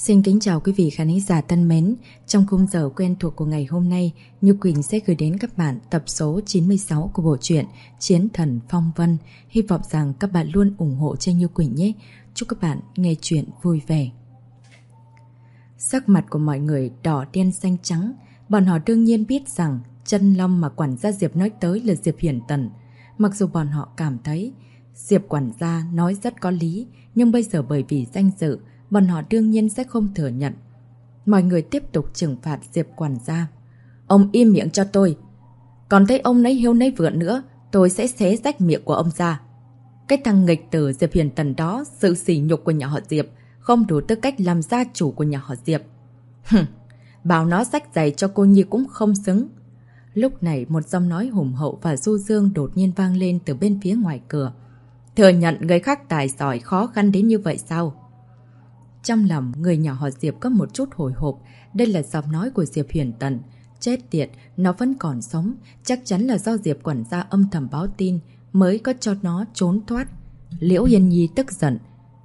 Xin kính chào quý vị khán giả thân mến. Trong khung giờ quen thuộc của ngày hôm nay, Như Quỳnh sẽ gửi đến các bạn tập số 96 của bộ truyện Chiến Thần Phong Vân. Hy vọng rằng các bạn luôn ủng hộ cho Như Quỳnh nhé. Chúc các bạn nghe chuyện vui vẻ. Sắc mặt của mọi người đỏ đen xanh trắng. Bọn họ đương nhiên biết rằng chân long mà quản gia Diệp nói tới là Diệp Hiển Tần. Mặc dù bọn họ cảm thấy Diệp quản gia nói rất có lý, nhưng bây giờ bởi vì danh dự, bọn họ đương nhiên sẽ không thừa nhận. Mọi người tiếp tục trừng phạt Diệp quản gia. Ông im miệng cho tôi. Còn thấy ông nấy hiếu nấy vượn nữa, tôi sẽ xé rách miệng của ông ra. Cái thằng nghịch tử Diệp Hiển Tần đó, sự sỉ nhục của nhà họ Diệp, không đủ tư cách làm gia chủ của nhà họ Diệp. Bảo nó rách giày cho cô Nhi cũng không xứng. Lúc này một giọng nói hùng hậu và du dương đột nhiên vang lên từ bên phía ngoài cửa. Thừa nhận người khác tài giỏi khó khăn đến như vậy sao? Trong lòng người nhỏ họ Diệp có một chút hồi hộp. Đây là giọng nói của Diệp Hiển Tần. Chết tiệt, nó vẫn còn sống. Chắc chắn là do Diệp quản gia âm thầm báo tin mới có cho nó trốn thoát. Liễu Yên Nhi tức giận,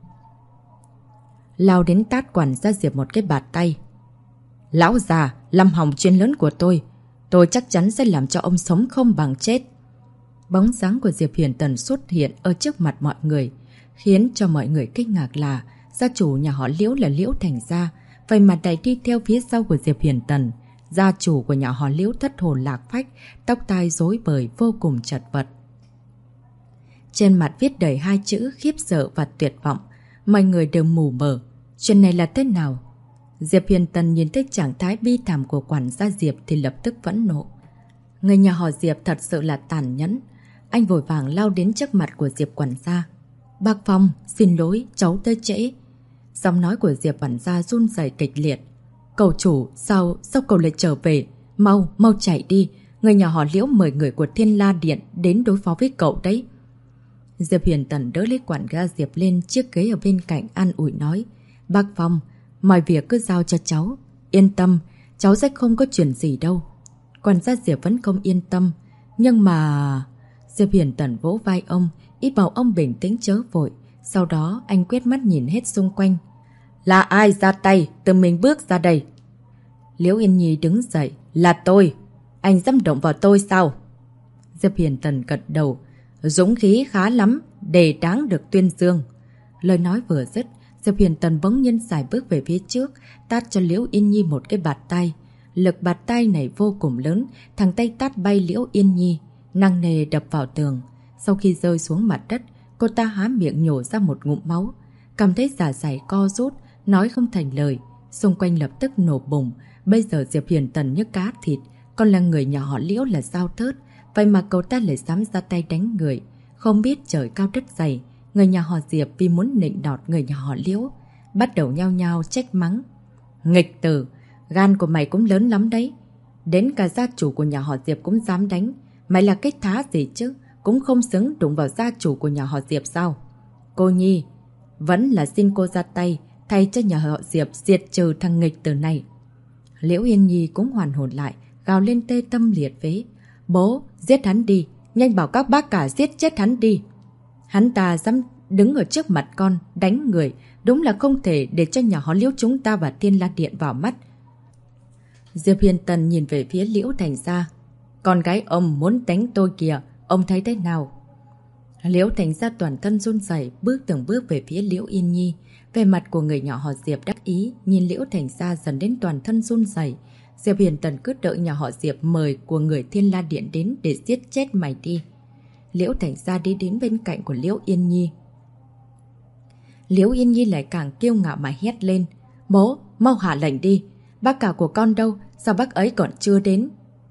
lao đến tát quản gia Diệp một cái bạt tay. Lão già, làm hỏng chuyện lớn của tôi chắc chắn sẽ làm cho ông sống không bằng chết. Bóng dáng của Diệp Hiển Tần xuất hiện ở trước mặt mọi người, khiến cho mọi người kinh ngạc là gia chủ nhà họ Liễu là Liễu Thành Gia, vậy mà lại đi theo phía sau của Diệp Hiển Tần. Gia chủ của nhà họ Liễu thất hồn lạc phách, tóc tai rối bời vô cùng chật vật. Trên mặt viết đầy hai chữ khiếp sợ và tuyệt vọng. Mọi người đều mù mờ. Chuyện này là thế nào? Diệp Hiển Tần nhìn thấy trạng thái bi thảm của quản gia Diệp thì lập tức phẫn nộ. Người nhà họ Diệp thật sự là tàn nhẫn. Anh vội vàng lao đến trước mặt của Diệp quản gia. Bác Phong, xin lỗi, cháu tới trễ. Giọng nói của Diệp quản gia run rẩy kịch liệt. Cậu chủ, sao cậu lại trở về? Mau chạy đi. Người nhà họ Liễu mời người của Thiên La Điện đến đối phó với cậu đấy. Diệp Hiển Tần đỡ lấy quản gia Diệp lên chiếc ghế ở bên cạnh an ủi nói. Bác Phong, mọi việc cứ giao cho cháu. Yên tâm, cháu sẽ không có chuyện gì đâu. Quản gia Diệp vẫn không yên tâm. Nhưng mà... Diệp Hiển Tần vỗ vai ông, ý bảo ông bình tĩnh chớ vội. Sau đó anh quét mắt nhìn hết xung quanh. Là ai ra tay, tự mình bước ra đây. Liễu Yên Nhi đứng dậy. Là tôi. Anh dám động vào tôi sao? Diệp Hiển Tần gật đầu. Dũng khí khá lắm, để đáng được tuyên dương. Lời nói vừa dứt, Diệp Hiển Tần bỗng nhiên xài bước về phía trước, tát cho Liễu Yên Nhi một cái bạt tay. Lực bạt tay này vô cùng lớn, thằng tay tát bay Liễu Yên Nhi, nặng nề đập vào tường. Sau khi rơi xuống mặt đất, cô ta há miệng nhổ ra một ngụm máu, cảm thấy dạ dày co rút, nói không thành lời. Xung quanh lập tức nổ bùng. Bây giờ Diệp Hiển Tần như cá thịt, còn là người nhà họ Liễu là Dao Thớt, vậy mà cậu ta lại dám ra tay đánh người. Không biết trời cao đất dày, người nhà họ Diệp vì muốn nịnh nọt người nhà họ Liễu, bắt đầu nhao nhao trách mắng. Nghịch tử, gan của mày cũng lớn lắm đấy. Đến cả gia chủ của nhà họ Diệp cũng dám đánh. Mày là cái thá gì chứ? Cũng không xứng đụng vào gia chủ của nhà họ Diệp sao? Cô Nhi, vẫn là xin cô ra tay, thay cho nhà họ Diệp diệt trừ thằng nghịch tử này. Liễu Yên Nhi cũng hoàn hồn lại, gào lên tê tâm liệt phế. Bố, giết hắn đi, nhanh bảo các bác cả giết chết hắn đi. Hắn ta dám đứng ở trước mặt con, đánh người, đúng là không thể để cho nhà họ Liễu chúng ta và Thiên La Điện vào mắt. Diệp Hiển Tần nhìn về phía Liễu Thành Gia. Con gái ông muốn đánh tôi kìa, ông thấy thế nào? Liễu Thành Gia toàn thân run rẩy, bước từng bước về phía Liễu Yên Nhi. Về mặt của người nhỏ họ Diệp đắc ý, nhìn Liễu Thành Gia dần đến toàn thân run rẩy. Diệp Hiển Tần cứ đợi nhà họ Diệp mời của người Thiên La Điện đến để giết chết mày đi. Liễu Thành Gia đi đến bên cạnh của Liễu Yên Nhi. Liễu Yên Nhi lại càng kiêu ngạo mà hét lên. Bố, mau hạ lệnh đi. Bác cả của con đâu? Sao bác ấy còn chưa đến?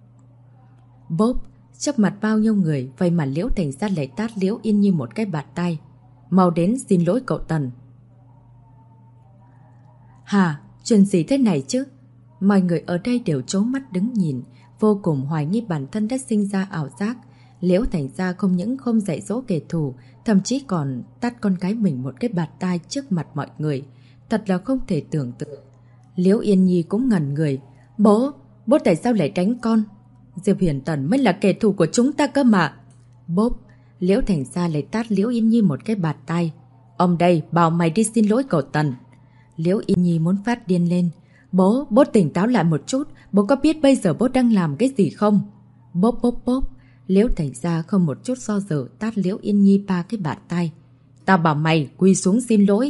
Bốp, trước mặt bao nhiêu người, vậy mà Liễu Thành Gia lại tát Liễu Yên Nhi một cái bạt tay. Mau đến xin lỗi cậu Tần. Hả? Chuyện gì thế này chứ? Mọi người ở đây đều trố mắt đứng nhìn, vô cùng hoài nghi bản thân đã sinh ra ảo giác. Liễu Thành Gia không những không dạy dỗ kẻ thù, thậm chí còn tát con gái mình một cái bạt tai trước mặt mọi người. Thật là không thể tưởng tượng. Liễu Yên Nhi cũng ngẩn người. Bố tại sao lại đánh con? Diệp Hiển Tần mới là kẻ thù của chúng ta cơ mà. Bốp, Liễu Thành Gia lại tát Liễu Yên Nhi một cái bạt tai. Ông đây bảo mày đi xin lỗi cậu Tần. Liễu Yên Nhi muốn phát điên lên. Bố tỉnh táo lại một chút. Bố có biết bây giờ bố đang làm cái gì không? Bốp bốp bốp. Liễu Thành Gia không một chút do dự tát Liễu Yên Nhi 3 cái bạt tay. Tao bảo mày quỳ xuống xin lỗi.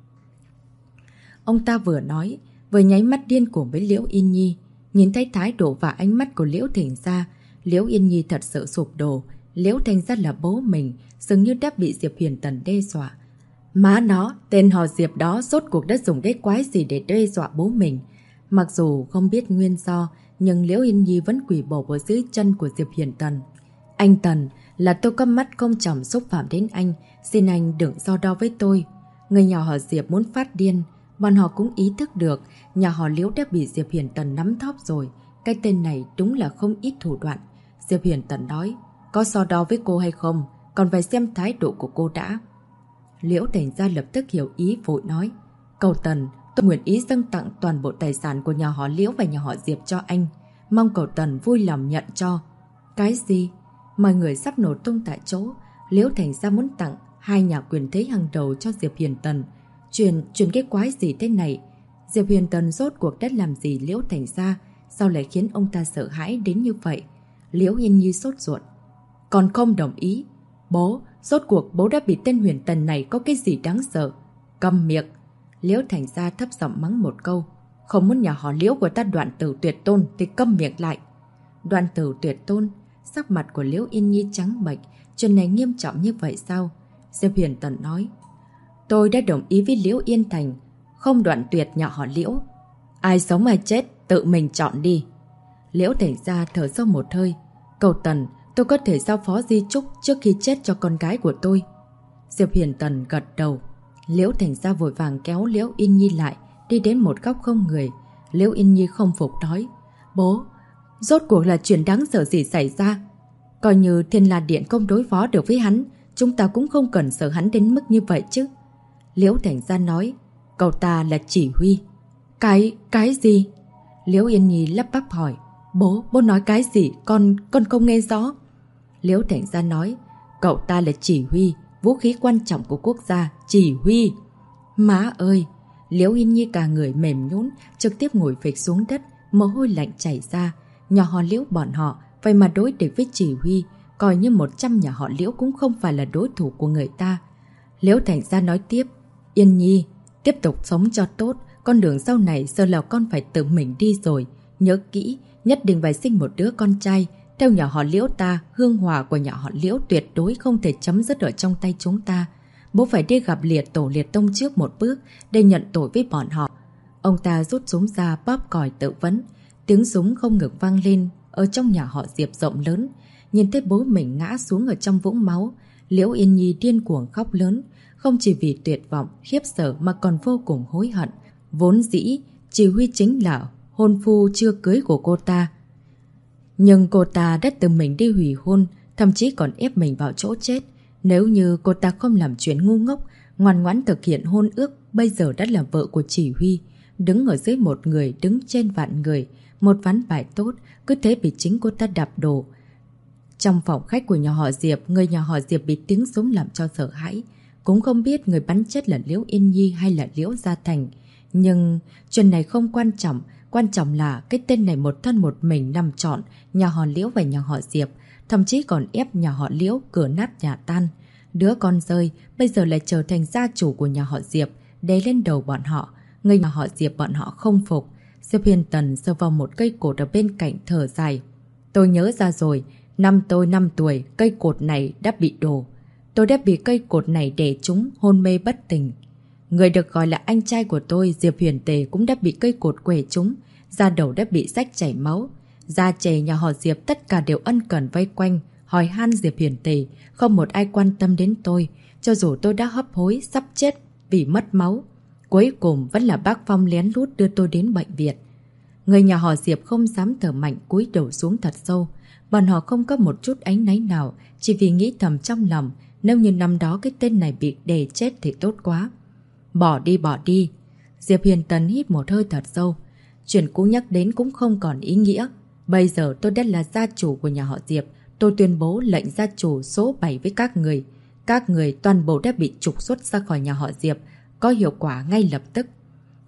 Ông ta vừa nói, vừa nháy mắt điên cuồng với Liễu Yên Nhi. Nhìn thấy thái độ và ánh mắt của Liễu Thành Gia, Liễu Yên Nhi thật sự sụp đổ. Liễu Thành Gia là bố mình, dường như đã bị Diệp Huyền Tần đe dọa. Má nó, tên họ Diệp đó rốt cuộc đã dùng cái quái gì để đe dọa bố mình. Mặc dù không biết nguyên do, nhưng Liễu Yên Nhi vẫn quỳ bổ ở dưới chân của Diệp Huyền Tần. Anh Tần, là tôi có mắt không chồng xúc phạm đến anh, xin anh đừng so đo với tôi. Người nhà họ Diệp muốn phát điên, bọn họ cũng ý thức được nhà họ Liễu đã bị Diệp Huyền Tần nắm thóp rồi. Cái tên này đúng là không ít thủ đoạn. Diệp Huyền Tần nói, có so đo với cô hay không, còn phải xem thái độ của cô đã. Liễu Thành Gia lập tức hiểu ý vội nói, Cậu Tần, tôi nguyện ý dâng tặng toàn bộ tài sản của nhà họ Liễu và nhà họ Diệp cho anh. Mong cậu Tần vui lòng nhận cho. Cái gì? Mọi người sắp nổ tung tại chỗ. Liễu Thành Gia muốn tặng 2 nhà quyền thế hàng đầu cho Diệp Huyền Tần. Chuyện cái quái gì thế này? Diệp Huyền Tần rốt cuộc đã làm gì Liễu Thành Gia? Sao lại khiến ông ta sợ hãi đến như vậy? Liễu Yên Nhi sốt ruột. Còn không đồng ý. Bố, rốt cuộc bố đã bị tên Huyền Tần này có cái gì đáng sợ? Câm miệng. Liễu Thành Gia thấp giọng mắng một câu. Không muốn nhà họ Liễu của ta Đoạn Tử Tuyệt Tôn thì câm miệng lại. Đoạn Tử Tuyệt Tôn. Sắc mặt của Liễu Yên Nhi trắng bệch. Chuyện này nghiêm trọng như vậy sao? Diệp Huyền Tần nói, tôi đã đồng ý với Liễu Yên Thành, không đoạn tuyệt nhà họ Liễu. Ai sống ai chết, tự mình chọn đi. Liễu Thành Gia thở sâu một hơi. Cậu Tần, tôi có thể giao phó di chúc trước khi chết cho con gái của tôi. Diệp Huyền Tần gật đầu. Liễu Thành Gia vội vàng kéo Liễu Yên Nhi lại, đi đến một góc không người. Liễu Yên Nhi không phục nói, bố, rốt cuộc là chuyện đáng sợ gì xảy ra? Coi như Thiên La Điện không đối phó được với hắn, chúng ta cũng không cần sợ hắn đến mức như vậy chứ. Liễu Thành Gia nói, cậu ta là chỉ huy. Cái gì? Liễu Yên Nhi lắp bắp hỏi, bố nói cái gì? Con không nghe rõ. Liễu Thành Gia nói, cậu ta là chỉ huy, vũ khí quan trọng của quốc gia, chỉ huy. Má ơi! Liễu Yên Nhi cả người mềm nhũn, trực tiếp ngồi phịch xuống đất, mồ hôi lạnh chảy ra. Nhà họ Liễu bọn họ vậy mà đối địch với chỉ huy, coi như 100 nhà họ Liễu cũng không phải là đối thủ của người ta. Liễu Thành Gia nói tiếp, Yên Nhi, tiếp tục sống cho tốt, con đường sau này giờ là con phải tự mình đi rồi. Nhớ kỹ, nhất định phải sinh một đứa con trai. Theo nhà họ Liễu ta, hương hòa của nhà họ Liễu tuyệt đối không thể chấm dứt ở trong tay chúng ta. Bố phải đi gặp liệt tổ liệt tông trước một bước để nhận tội với bọn họ. Ông ta rút súng ra bóp còi tự vấn. Tiếng súng không ngừng vang lên ở trong nhà họ Diệp rộng lớn. Nhìn thấy bố mình ngã xuống ở trong vũng máu, Liễu Yên Nhi điên cuồng khóc lớn. Không chỉ vì tuyệt vọng, khiếp sợ mà còn vô cùng hối hận. Vốn dĩ, chỉ huy chính là hôn phu chưa cưới của cô ta. Nhưng cô ta đã tự mình đi hủy hôn, thậm chí còn ép mình vào chỗ chết. Nếu như cô ta không làm chuyện ngu ngốc, ngoan ngoãn thực hiện hôn ước, bây giờ đã là vợ của chỉ huy. Đứng ở dưới một người, đứng trên vạn người. Một ván bài tốt, cứ thế bị chính cô ta đạp đổ. Trong phòng khách của nhà họ Diệp, người nhà họ Diệp bị tiếng súng làm cho sợ hãi. Cũng không biết người bắn chết là Liễu Yên Nhi hay là Liễu Gia Thành. Nhưng chuyện này không quan trọng là cái tên này một thân một mình nằm trọn nhà họ Liễu và nhà họ Diệp, thậm chí còn ép nhà họ Liễu cửa nát nhà tan. Đứa con rơi bây giờ lại trở thành gia chủ của nhà họ Diệp, đè lên đầu bọn họ. Người nhà họ Diệp bọn họ không phục. Diệp Huyền Tần giơ vào một cây cột ở bên cạnh thở dài. Tôi nhớ ra rồi, năm tôi 5 tuổi, cây cột này đã bị đổ. Tôi đã bị cây cột này đè trúng, hôn mê bất tỉnh. Người được gọi là anh trai của tôi, Diệp Huyền Tề, cũng đã bị cây cột quẻ trúng, da đầu đã bị rách chảy máu. Gia chề nhà họ Diệp tất cả đều ân cần vây quanh, hỏi han Diệp Huyền Tề, không một ai quan tâm đến tôi, cho dù tôi đã hấp hối, sắp chết vì mất máu. Cuối cùng vẫn là bác Phong lén lút đưa tôi đến bệnh viện. Người nhà họ Diệp không dám thở mạnh, cúi đầu xuống thật sâu. Bọn họ không có một chút áy náy nào, chỉ vì nghĩ thầm trong lòng, nếu như năm đó cái tên này bị đè chết thì tốt quá. Bỏ đi. Diệp Huyền Tần hít một hơi thật sâu. Chuyện cũ nhắc đến cũng không còn ý nghĩa. Bây giờ tôi đã là gia chủ của nhà họ Diệp. Tôi tuyên bố lệnh gia chủ số 7 với các người. Các người toàn bộ đã bị trục xuất ra khỏi nhà họ Diệp, có hiệu quả ngay lập tức.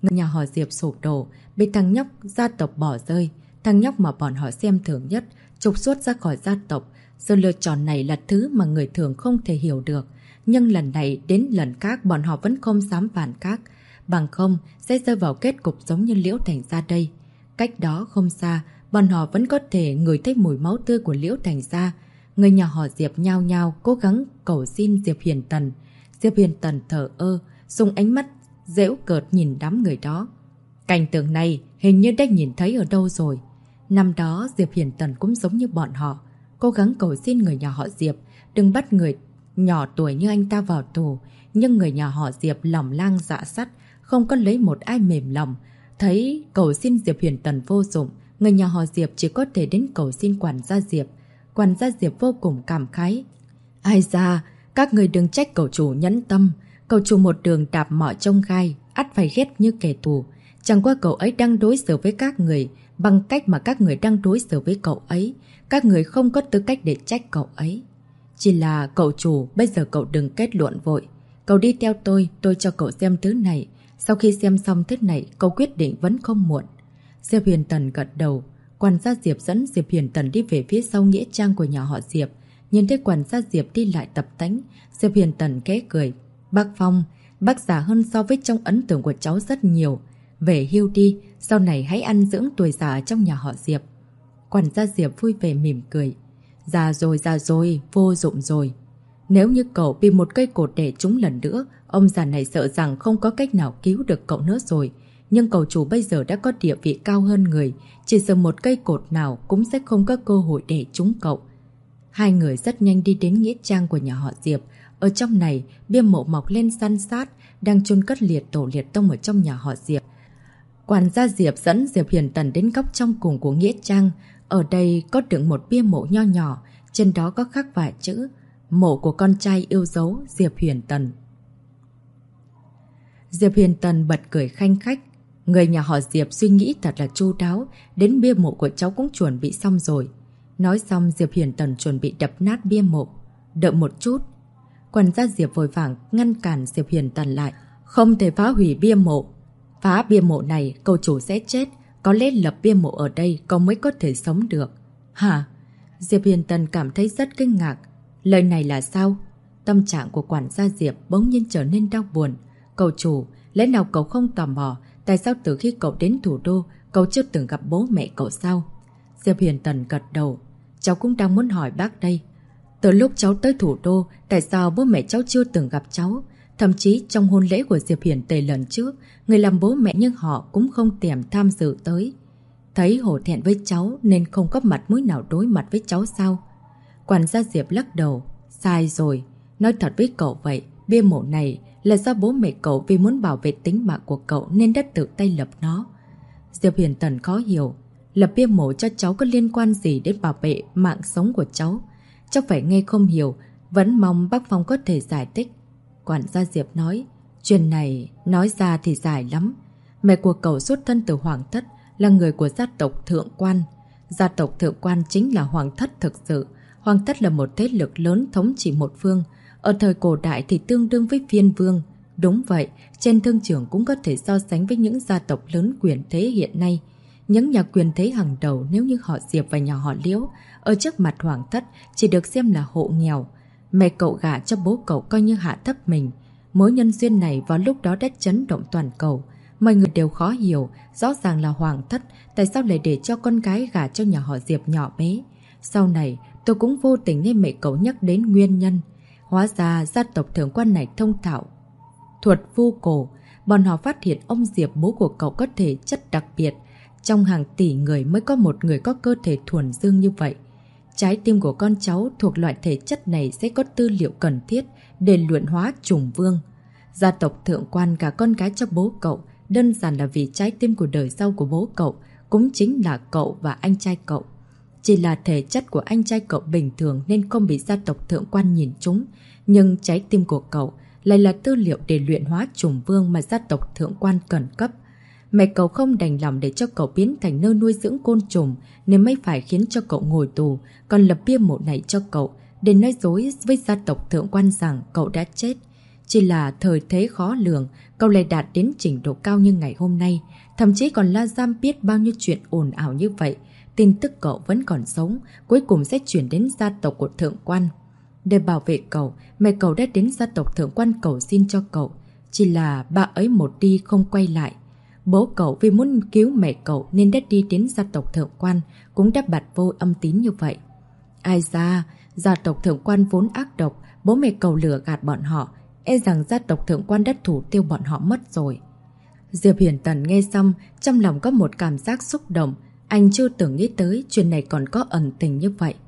người nhà họ Diệp sụp đổ, bị thằng nhóc gia tộc bỏ rơi. Thằng nhóc mà bọn họ xem thường nhất, trục xuất ra khỏi gia tộc. Sự lựa chọn này là thứ mà người thường không thể hiểu được. Nhưng lần này đến lần khác bọn họ vẫn không dám phản khác. Bằng không sẽ rơi vào kết cục giống như Liễu Thành Gia đây. Cách đó không xa, bọn họ vẫn có thể ngửi thấy mùi máu tươi của Liễu Thành Gia. Người nhà họ Diệp nhao nhao cố gắng cầu xin Diệp Hiền Tần. Diệp Hiền Tần thở ơ, dùng ánh mắt giễu cợt nhìn đám người đó. Cảnh tượng này hình như đã nhìn thấy ở đâu rồi. Năm đó Diệp Hiền Tần cũng giống như bọn họ, cố gắng cầu xin người nhà họ Diệp đừng bắt người nhỏ tuổi như anh ta vào tù. Nhưng người nhà họ Diệp lòng lang dạ sắt, không có lấy một ai mềm lòng. Thấy cầu xin Diệp Hiền Tần vô dụng, người nhà họ Diệp chỉ có thể đến cầu xin quản gia Diệp. Quản gia Diệp vô cùng cảm khái. Ai da, các người đừng trách cậu chủ nhẫn tâm. Cậu chủ một đường đạp mọi trông gai, ắt phải ghét như kẻ thù. Chẳng qua cậu ấy đang đối xử với các người bằng cách mà các người đang đối xử với cậu ấy. Các người không có tư cách để trách cậu ấy. Chỉ là cậu chủ, bây giờ cậu đừng kết luận vội. Cậu đi theo tôi cho cậu xem thứ này. Sau khi xem xong thứ này, cậu quyết định vẫn không muộn. Diệp Hiền Tần gật đầu. Quản gia Diệp dẫn Diệp Hiền Tần đi về phía sau nghĩa trang của nhà họ Diệp. Nhìn thấy quản gia Diệp đi lại tập tánh, Diệp Hiền Tần khẽ cười. Bác Phong, bác già hơn so với trong ấn tượng của cháu rất nhiều. Về hưu đi, sau này hãy ăn dưỡng tuổi già trong nhà họ Diệp. Quản gia Diệp vui vẻ mỉm cười. Già rồi, vô dụng rồi. Nếu như cậu bị một cây cột đè trúng lần nữa, ông già này sợ rằng không có cách nào cứu được cậu nữa rồi. Nhưng cậu chủ bây giờ đã có địa vị cao hơn người, chỉ sợ một cây cột nào cũng sẽ không có cơ hội để trúng cậu. Hai người rất nhanh đi đến nghĩa trang của nhà họ Diệp. Ở trong này, bia mộ mọc lên san sát, đang chôn cất liệt tổ liệt tông ở trong nhà họ Diệp. Quản gia Diệp dẫn Diệp Hiền Tần đến góc trong cùng của nghĩa trang. Ở đây có đựng một bia mộ nho nhỏ, trên đó có khắc vài chữ: mộ của con trai yêu dấu Diệp Hiền Tần. Diệp Hiền Tần bật cười khanh khách. Người nhà họ Diệp suy nghĩ thật là chu đáo, đến bia mộ của cháu cũng chuẩn bị xong rồi. Nói xong Diệp Hiền Tần chuẩn bị đập nát bia mộ. Đợi một chút. Quản gia Diệp vội vàng ngăn cản Diệp Hiền Tần lại. Không thể phá hủy bia mộ. Phá bia mộ này cậu chủ sẽ chết. Có lẽ lập bia mộ ở đây cậu mới có thể sống được. Hả? Diệp Hiền Tần cảm thấy rất kinh ngạc. Lời này là sao? Tâm trạng của quản gia Diệp bỗng nhiên trở nên đau buồn. Cậu chủ, lẽ nào cậu không tò mò tại sao từ khi cậu đến thủ đô cậu chưa từng gặp bố mẹ cậu sao? Diệp Hiền Tần gật đầu. Cháu cũng đang muốn hỏi bác đây. Từ lúc cháu tới thủ đô, tại sao bố mẹ cháu chưa từng gặp cháu? Thậm chí trong hôn lễ của Diệp Hiền Tề lần trước, người làm bố mẹ nhưng họ cũng không thèm tham dự tới. Thấy hổ thẹn với cháu nên không có mặt mũi nào đối mặt với cháu sao? Quản gia Diệp lắc đầu. Sai rồi. Nói thật với cậu vậy, bia mộ này là do bố mẹ cậu vì muốn bảo vệ tính mạng của cậu nên đã tự tay lập nó. Diệp Hiền Tần khó hiểu. Lập bia mộ cho cháu có liên quan gì đến bảo vệ mạng sống của cháu? Cháu phải nghe không hiểu, vẫn mong bác Phong có thể giải thích. Quản gia Diệp nói, chuyện này nói ra thì dài lắm. Mẹ của cậu xuất thân từ Hoàng Thất, là người của gia tộc Thượng Quan. Gia tộc Thượng Quan chính là Hoàng Thất thực sự. Hoàng Thất là một thế lực lớn thống trị một phương. Ở thời cổ đại thì tương đương với phiên vương. Đúng vậy, trên thương trường cũng có thể so sánh với những gia tộc lớn quyền thế hiện nay. Những nhà quyền thế hàng đầu nếu như họ Diệp và nhà họ Liễu ở trước mặt Hoàng Thất chỉ được xem là hộ nghèo. Mẹ cậu gả cho bố cậu coi như hạ thấp mình. Mối nhân duyên này vào lúc đó đã chấn động toàn cầu. Mọi người đều khó hiểu, rõ ràng là Hoàng Thất tại sao lại để cho con gái gả cho nhà họ Diệp nhỏ bé. Sau này tôi cũng vô tình nghe mẹ cậu nhắc đến nguyên nhân. Hóa ra gia tộc Thượng Quan này thông thạo thuật vu cổ. Bọn họ phát hiện ông Diệp bố của cậu có thể chất đặc biệt. Trong hàng tỷ người mới có một người có cơ thể thuần dương như vậy. Trái tim của con cháu thuộc loại thể chất này sẽ có tư liệu cần thiết để luyện hóa trùng vương. Gia tộc Thượng Quan cả con gái cho bố cậu đơn giản là vì trái tim của đời sau của bố cậu cũng chính là cậu và anh trai cậu. Chỉ là thể chất của anh trai cậu bình thường nên không bị gia tộc Thượng Quan nhìn trúng. Nhưng trái tim của cậu lại là tư liệu để luyện hóa trùng vương mà gia tộc Thượng Quan cần cấp. Mẹ cậu không đành lòng để cho cậu biến thành nơi nuôi dưỡng côn trùng nên mới phải khiến cho cậu ngồi tù, còn lập bia mộ này cho cậu để nói dối với gia tộc Thượng Quan rằng cậu đã chết. Chỉ là thời thế khó lường, cậu lại đạt đến trình độ cao như ngày hôm nay. Thậm chí còn La Giam biết bao nhiêu chuyện ồn ào như vậy. Tin tức cậu vẫn còn sống, cuối cùng sẽ chuyển đến gia tộc của thượng quan. Để bảo vệ cậu, mẹ cậu đã đến gia tộc thượng quan cầu xin cho cậu. Chỉ là bà ấy một đi không quay lại. Bố cậu vì muốn cứu mẹ cậu nên đã đi đến gia tộc thượng quan, cũng đã bặt vô âm tín như vậy. Ai ra, gia tộc thượng quan vốn ác độc, bố mẹ cậu lừa gạt bọn họ, e rằng gia tộc thượng quan đã thủ tiêu bọn họ mất rồi. Diệp Hiển Tần nghe xong, trong lòng có một cảm giác xúc động, anh chưa từng nghĩ tới chuyện này còn có ẩn tình như vậy.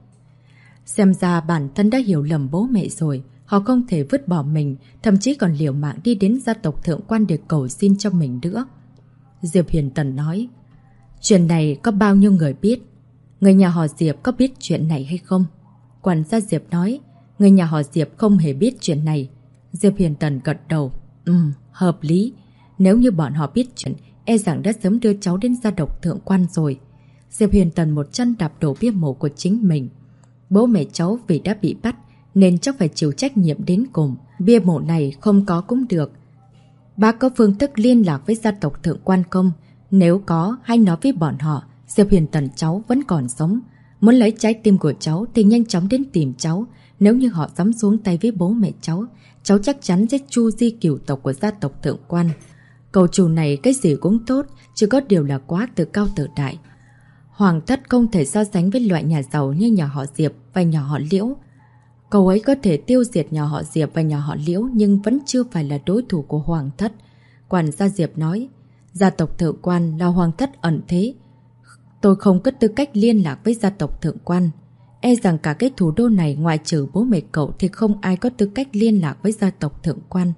Xem ra bản thân đã hiểu lầm bố mẹ rồi, họ không thể vứt bỏ mình, thậm chí còn liều mạng đi đến gia tộc thượng quan để cầu xin cho mình nữa. Diệp Hiển Tần nói, chuyện này có bao nhiêu người biết? Người nhà họ Diệp có biết chuyện này hay không? Quản gia Diệp nói, người nhà họ Diệp không hề biết chuyện này. Diệp Hiển Tần gật đầu, hợp lý. Nếu như bọn họ biết chuyện, e rằng đã sớm đưa cháu đến gia tộc thượng quan rồi. Diệp Hiển Tần một chân đạp đổ bia mộ của chính mình. Bố mẹ cháu vì đã bị bắt nên chắc phải chịu trách nhiệm đến cùng. Bia mộ này không có cũng được. Bác có phương thức liên lạc với gia tộc thượng quan công. Nếu có, hãy nói với bọn họ Diệp Hiển Tần cháu vẫn còn sống. Muốn lấy trái tim của cháu thì nhanh chóng đến tìm cháu. Nếu như họ dám xuống tay với bố mẹ cháu, cháu chắc chắn sẽ chu di cửu tộc của gia tộc thượng quan. Cậu chủ này cái gì cũng tốt, chỉ có điều là quá tự cao tự đại. Hoàng thất không thể so sánh với loại nhà giàu như nhà họ Diệp và nhà họ Liễu. Cậu ấy có thể tiêu diệt nhà họ Diệp và nhà họ Liễu nhưng vẫn chưa phải là đối thủ của Hoàng thất. Quản gia Diệp nói, gia tộc thượng quan là Hoàng thất ẩn thế. Tôi không có tư cách liên lạc với gia tộc thượng quan. E rằng cả cái thủ đô này ngoài trừ bố mẹ cậu thì không ai có tư cách liên lạc với gia tộc thượng quan.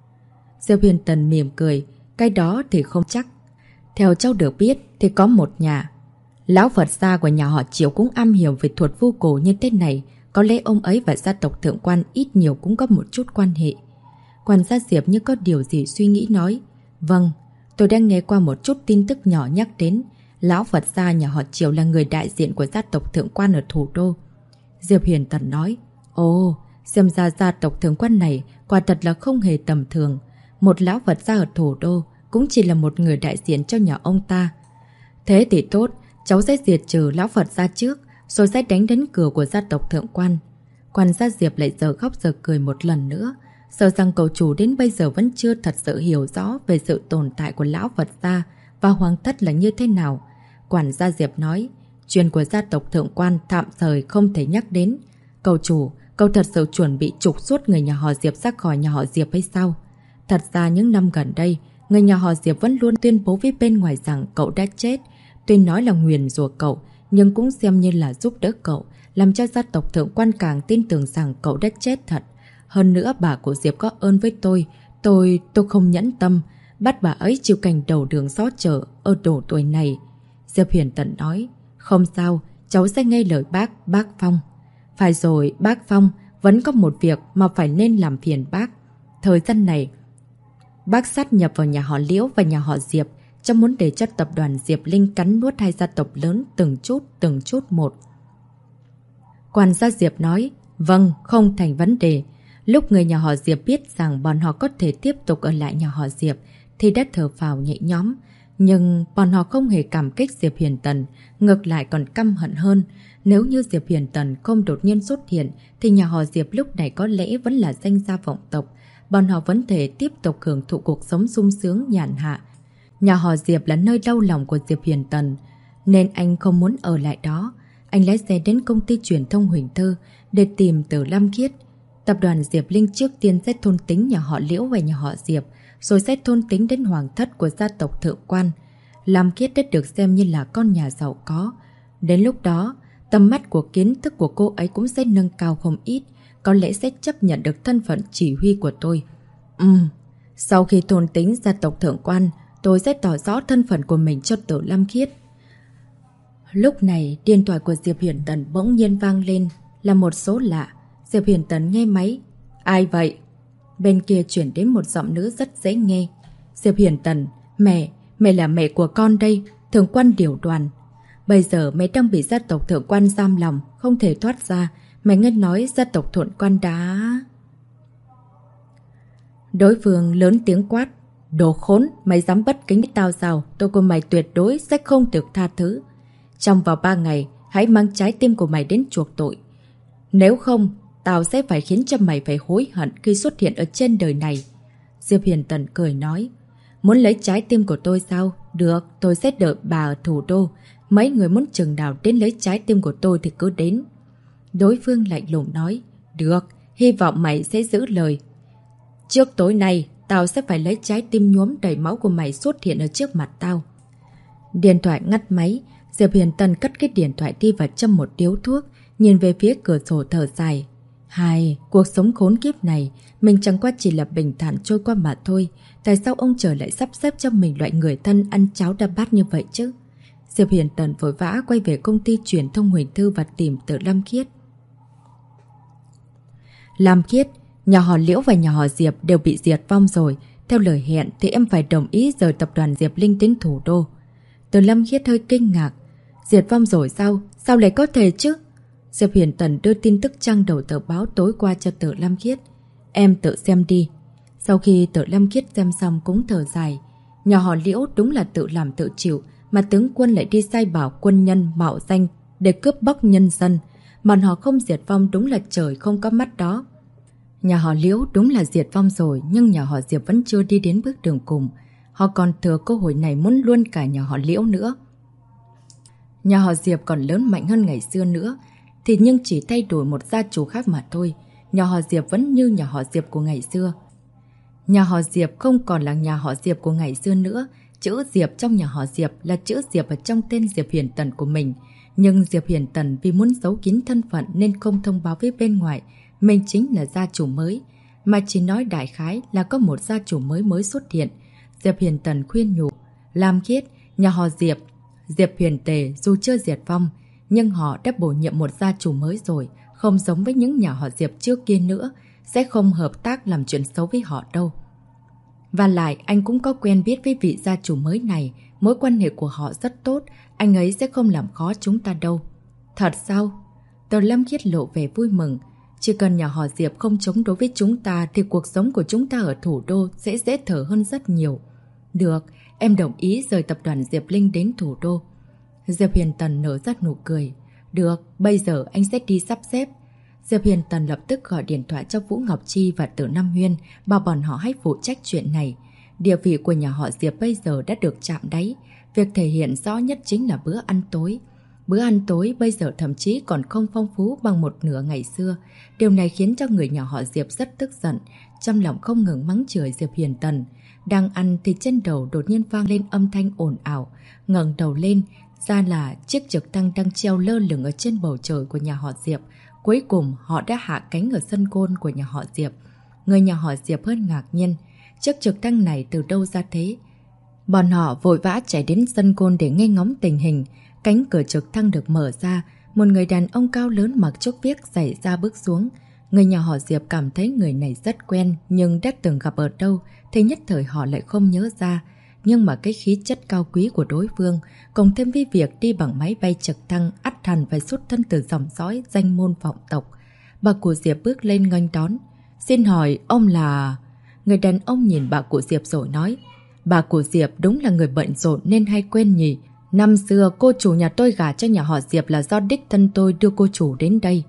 Diệp Hiển Tần mỉm cười, cái đó thì không chắc. Theo cháu được biết thì có một nhà. Lão Phật gia của nhà họ Triệu cũng am hiểu về thuật vu cổ như thế này. Có lẽ ông ấy và gia tộc thượng quan ít nhiều cũng có một chút quan hệ. Quản gia Diệp như có điều gì suy nghĩ nói, vâng, tôi đang nghe qua một chút tin tức nhỏ nhắc đến Lão Phật gia nhà họ Triệu là người đại diện của gia tộc thượng quan ở thủ đô. Diệp Hiển Tần nói, ồ, xem ra gia tộc thượng quan này quả thật là không hề tầm thường. Một lão Phật gia ở thủ đô cũng chỉ là một người đại diện cho nhà ông ta. Thế thì tốt, cháu sẽ diệt trừ lão Phật gia trước, rồi sẽ đánh đến cửa của gia tộc thượng quan. Quản gia Diệp lại giờ khóc giờ cười một lần nữa, sợ rằng cậu chủ đến bây giờ vẫn chưa thật sự hiểu rõ về sự tồn tại của lão Phật gia và hoàng thất là như thế nào. Quản gia Diệp nói, chuyện của gia tộc thượng quan tạm thời không thể nhắc đến. Cậu chủ, cậu thật sự chuẩn bị trục xuất người nhà họ Diệp ra khỏi nhà họ Diệp hay sao? Thật ra những năm gần đây, người nhà họ Diệp vẫn luôn tuyên bố với bên ngoài rằng cậu đã chết. Tuy nói là nguyền rủa cậu, nhưng cũng xem như là giúp đỡ cậu, làm cho gia tộc thượng quan càng tin tưởng rằng cậu đã chết thật. Hơn nữa bà của Diệp có ơn với tôi không nhẫn tâm, bắt bà ấy chịu cảnh đầu đường xó chợ ở độ tuổi này. Diệp Hiển Tần nói, không sao, cháu sẽ nghe lời bác Phong. Phải rồi, bác Phong, vẫn có một việc mà phải nên làm phiền bác. Thời gian này, bác sát nhập vào nhà họ Liễu và nhà họ Diệp, trong muốn để cho tập đoàn Diệp Linh cắn nuốt hai gia tộc lớn từng chút một. Quản gia Diệp nói, vâng, không thành vấn đề. Lúc người nhà họ Diệp biết rằng bọn họ có thể tiếp tục ở lại nhà họ Diệp thì đã thở phào nhẹ nhõm. Nhưng bọn họ không hề cảm kích Diệp Hiển Tần, ngược lại còn căm hận hơn. Nếu như Diệp Hiển Tần không đột nhiên xuất hiện thì nhà họ Diệp lúc này có lẽ vẫn là danh gia vọng tộc. Bọn họ vẫn thể tiếp tục hưởng thụ cuộc sống sung sướng nhàn hạ. Nhà họ Diệp là nơi đau lòng của Diệp Hiển Tần, nên anh không muốn ở lại đó. Anh lái xe đến công ty truyền thông Huỳnh Thư để tìm Từ Lam Khiết. Tập đoàn Diệp Linh trước tiên sẽ thôn tính nhà họ Liễu và nhà họ Diệp, rồi sẽ thôn tính đến hoàng thất của gia tộc thượng quan. Lam Khiết đã được xem như là con nhà giàu có. Đến lúc đó, tầm mắt của kiến thức của cô ấy cũng sẽ nâng cao không ít, có lẽ sẽ chấp nhận được thân phận chỉ huy của tôi. Sau khi thôn tính gia tộc thượng quan, tôi sẽ tỏ rõ thân phận của mình cho Tử Lam Khiết. Lúc này, điện thoại của Diệp Hiển Tần bỗng nhiên vang lên, là một số lạ. Diệp Hiển Tần nghe máy. Ai vậy? Bên kia chuyển đến một giọng nữ rất dễ nghe. Diệp Hiển Tần, mẹ là mẹ của con đây, thượng quan Điều Đoàn. Bây giờ mẹ đang bị gia tộc thượng quan giam lòng, không thể thoát ra. Mẹ nghe nói gia tộc thượng quan đã... Đối phương lớn tiếng quát. Đồ khốn, mày dám bất kính tao sao? Tôi của mày tuyệt đối sẽ không được tha thứ. Trong vòng 3 ngày, hãy mang trái tim của mày đến chuộc tội. Nếu không, tao sẽ phải khiến cho mày phải hối hận khi xuất hiện ở trên đời này. Diệp Hiền Tần cười nói. Muốn lấy trái tim của tôi sao? Được, tôi sẽ đợi bà ở thủ đô. Mấy người muốn chừng nào đến lấy trái tim của tôi thì cứ đến. Đối phương lạnh lùng nói. Được, hy vọng mày sẽ giữ lời. Trước tối nay, tao sẽ phải lấy trái tim nhuốm đầy máu của mày xuất hiện ở trước mặt tao. Điện thoại ngắt máy. Diệp Hiền Tần cất cái điện thoại đi vào trong một điếu thuốc, nhìn về phía cửa sổ thở dài. Cuộc sống khốn kiếp này, mình chẳng qua chỉ là bình thản trôi qua mà thôi. Tại sao ông trời lại sắp xếp cho mình loại người thân ăn cháo đa bát như vậy chứ? Diệp Hiền Tần vội vã quay về công ty truyền thông Huỳnh Thư và tìm từ Lâm Khiết. Lam Khiết, nhà họ Liễu và nhà họ Diệp đều bị diệt vong rồi. Theo lời hẹn thì em phải đồng ý rời tập đoàn Diệp Linh đến thủ đô. Từ Lâm Khiết hơi kinh ngạc. Diệt vong rồi sao? Sao lại có thể chứ? Diệp Hiền Tần đưa tin tức trang đầu tờ báo tối qua cho Tử Lâm Khiết. Em tự xem đi. Sau khi Tử Lâm Khiết xem xong cũng thở dài. Nhà họ Liễu đúng là tự làm tự chịu, mà tướng quân lại đi sai bảo quân nhân mạo danh để cướp bóc nhân dân. Bọn họ không diệt vong đúng là trời không có mắt đó. Nhà họ Liễu đúng là diệt vong rồi, nhưng nhà họ Diệp vẫn chưa đi đến bước đường cùng. Họ còn thừa cơ hội này muốn luôn cả nhà họ Liễu nữa. Nhà họ Diệp còn lớn mạnh hơn ngày xưa nữa, thì nhưng chỉ thay đổi một gia chủ khác mà thôi. Nhà họ Diệp vẫn như nhà họ Diệp của ngày xưa. Nhà họ Diệp không còn là nhà họ Diệp của ngày xưa nữa. Chữ Diệp trong nhà họ Diệp là chữ Diệp ở trong tên Diệp Hiền Tần của mình. Nhưng Diệp Hiền Tần vì muốn giấu kín thân phận nên không thông báo với bên ngoài mình chính là gia chủ mới, mà chỉ nói đại khái là có một gia chủ mới xuất hiện. Diệp Hiền Tần khuyên nhủ. Lam Khiết, nhà họ Diệp, Diệp Huyền Tề dù chưa diệt vong, nhưng họ đã bổ nhiệm một gia chủ mới rồi, không giống với những nhà họ Diệp trước kia nữa, sẽ không hợp tác làm chuyện xấu với họ đâu. Và lại anh cũng có quen biết với vị gia chủ mới này, mối quan hệ của họ rất tốt, anh ấy sẽ không làm khó chúng ta đâu. Thật sao? Tờ Lâm Khiết lộ vẻ vui mừng. Chỉ cần nhà họ Diệp không chống đối với chúng ta thì cuộc sống của chúng ta ở thủ đô sẽ dễ thở hơn rất nhiều. Được, em đồng ý rời tập đoàn Diệp Linh đến thủ đô. Diệp Hiền Tần nở ra nụ cười. Được, bây giờ anh sẽ đi sắp xếp. Diệp Hiền Tần lập tức gọi điện thoại cho Vũ Ngọc Chi và Tử Nam Huyên, bảo bọn họ hãy phụ trách chuyện này. Địa vị của nhà họ Diệp bây giờ đã được chạm đáy. Việc thể hiện rõ nhất chính là bữa ăn tối. Bữa ăn tối bây giờ thậm chí còn không phong phú bằng một nửa ngày xưa. Điều này khiến cho người nhà họ Diệp rất tức giận, trong lòng không ngừng mắng chửi Diệp Hiền Tần. Đang ăn thì trên đầu đột nhiên vang lên âm thanh ồn ào. Ngẩng đầu lên, ra là chiếc trực thăng đang treo lơ lửng ở trên bầu trời của nhà họ Diệp. Cuối cùng họ đã hạ cánh ở sân golf của nhà họ Diệp. Người nhà họ Diệp hơi ngạc nhiên. Chiếc trực thăng này từ đâu ra thế? Bọn họ vội vã chạy đến sân golf để nghe ngóng tình hình. Cánh cửa trực thăng được mở ra, một người đàn ông cao lớn mặc chốc viếc giày ra bước xuống. Người nhà họ Diệp cảm thấy người này rất quen, nhưng đã từng gặp ở đâu thì nhất thời họ lại không nhớ ra. Nhưng mà cái khí chất cao quý của đối phương, cộng thêm với việc đi bằng máy bay trực thăng, ắt hẳn phải xuất thân từ dòng dõi danh môn vọng tộc. Bà cụ Diệp bước lên nghênh đón. Xin hỏi ông là... Người đàn ông nhìn bà cụ Diệp rồi nói. Bà cụ Diệp đúng là người bận rộn nên hay quên nhỉ. Năm xưa cô chủ nhà tôi gả cho nhà họ Diệp là do đích thân tôi đưa cô chủ đến đây.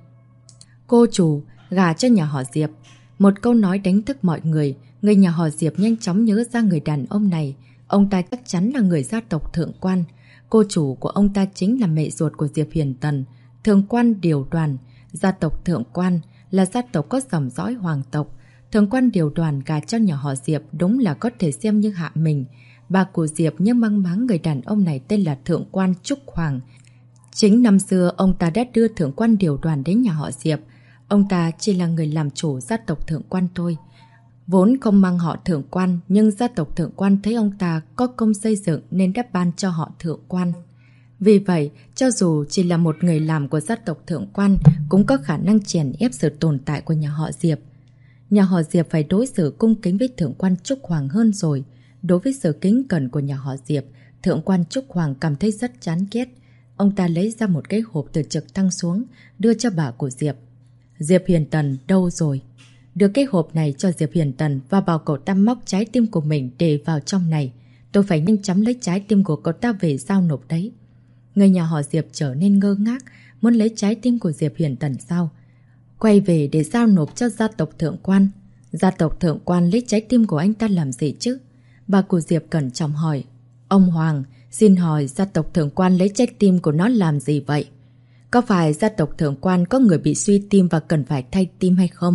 Cô chủ gả cho nhà họ Diệp. Một câu nói đánh thức mọi người. Người nhà họ Diệp nhanh chóng nhớ ra người đàn ông này. Ông ta chắc chắn là người gia tộc Thượng Quan. Cô chủ của ông ta chính là mẹ ruột của Diệp Hiền Tần, Thượng Quan Điều Đoàn. Gia tộc Thượng Quan là gia tộc có dòng dõi hoàng tộc. Thượng Quan Điều Đoàn gả cho nhà họ Diệp đúng là có thể xem như hạ mình. Bà của Diệp nhớ mang máng người đàn ông này tên là Thượng Quan Trúc Hoàng. Chính năm xưa ông ta đã đưa Thượng Quan Điều Đoàn đến nhà họ Diệp. Ông ta chỉ là người làm chủ gia tộc Thượng Quan thôi. Vốn không mang họ Thượng Quan, nhưng gia tộc Thượng Quan thấy ông ta có công xây dựng nên đã ban cho họ Thượng Quan. Vì vậy, cho dù chỉ là một người làm của gia tộc Thượng Quan, cũng có khả năng chèn ép sự tồn tại của nhà họ Diệp. Nhà họ Diệp phải đối xử cung kính với Thượng Quan Trúc Hoàng hơn rồi. Đối với sự kính cẩn của nhà họ Diệp, Thượng Quan Trúc Hoàng cảm thấy rất chán ghét. Ông ta lấy ra một cái hộp từ trực thăng xuống, đưa cho bà của Diệp. Diệp Hiền Tần đâu rồi? đưa cái hộp này cho Diệp Huyền Tần và bảo cậu ta móc trái tim của mình để vào trong này. Tôi phải nhanh chóng lấy trái tim của cậu ta về giao nộp đấy. Người nhà họ Diệp trở nên ngơ ngác, muốn lấy trái tim của Diệp Huyền Tần sao? Quay về để giao nộp cho gia tộc thượng quan. Gia tộc thượng quan lấy trái tim của anh ta làm gì chứ? Bà của Diệp cẩn trọng hỏi. Ông Hoàng, xin hỏi gia tộc thượng quan lấy trái tim của nó làm gì vậy? Có phải gia tộc thượng quan có người bị suy tim và cần phải thay tim hay không?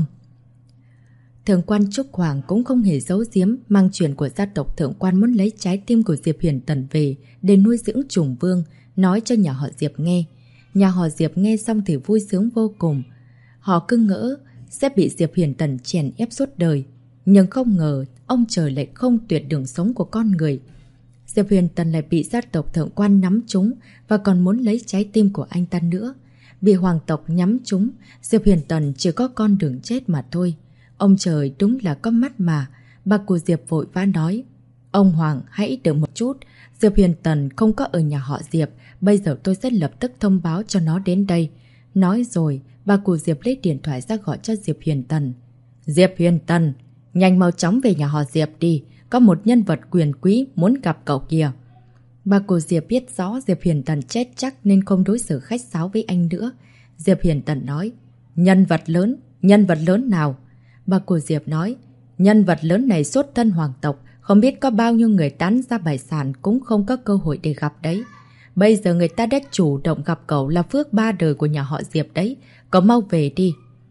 Thượng quan Trúc Hoàng cũng không hề giấu giếm, mang chuyện của gia tộc thượng quan muốn lấy trái tim của Diệp Huyền Tần về để nuôi dưỡng Trùng Vương, nói cho nhà họ Diệp nghe. Nhà họ Diệp nghe xong thì vui sướng vô cùng. Họ cứ ngỡ sẽ bị Diệp Huyền Tần chèn ép suốt đời. Nhưng không ngờ ông trời lại không tuyệt đường sống của con người. Diệp Huyền Tần lại bị gia tộc thượng quan nắm trúng và còn muốn lấy trái tim của anh ta nữa. Bị hoàng tộc nhắm trúng, Diệp Huyền Tần chỉ có con đường chết mà thôi. Ông trời đúng là có mắt mà. Bà của Diệp vội vã nói. Ông Hoàng hãy đợi một chút. Diệp Huyền Tần không có ở nhà họ Diệp. Bây giờ tôi sẽ lập tức thông báo cho nó đến đây. Nói rồi, bà của Diệp lấy điện thoại ra gọi cho Diệp Huyền Tần. Diệp Huyền Tần, nhanh mau chóng về nhà họ Diệp đi. Có một nhân vật quyền quý muốn gặp cậu kìa. Bà của Diệp biết rõ Diệp Huyền Tần chết chắc nên không đối xử khách sáo với anh nữa. Diệp Huyền Tần nói. Nhân vật lớn nào? Bà của Diệp nói. Nhân vật lớn này xuất thân hoàng tộc. Không biết có bao nhiêu người tán ra bài sản cũng không có cơ hội để gặp đấy. Bây giờ người ta đã chủ động gặp cậu là phước ba đời của nhà họ Diệp đấy. Cậu mau về đi.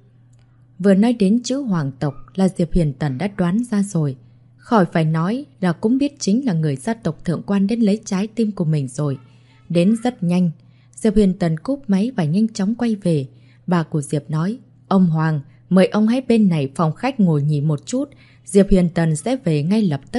Vừa nói đến chữ hoàng tộc là Diệp Huyền Tần đã đoán ra rồi. Khỏi phải nói là cũng biết chính là người gia tộc thượng quan đến lấy trái tim của mình rồi. Đến rất nhanh. Diệp Huyền Tần cúp máy và nhanh chóng quay về. Bà của Diệp nói. Ông Hoàng, mời ông hãy bên này phòng khách ngồi nghỉ một chút. Diệp Huyền Tần sẽ về ngay lập tức.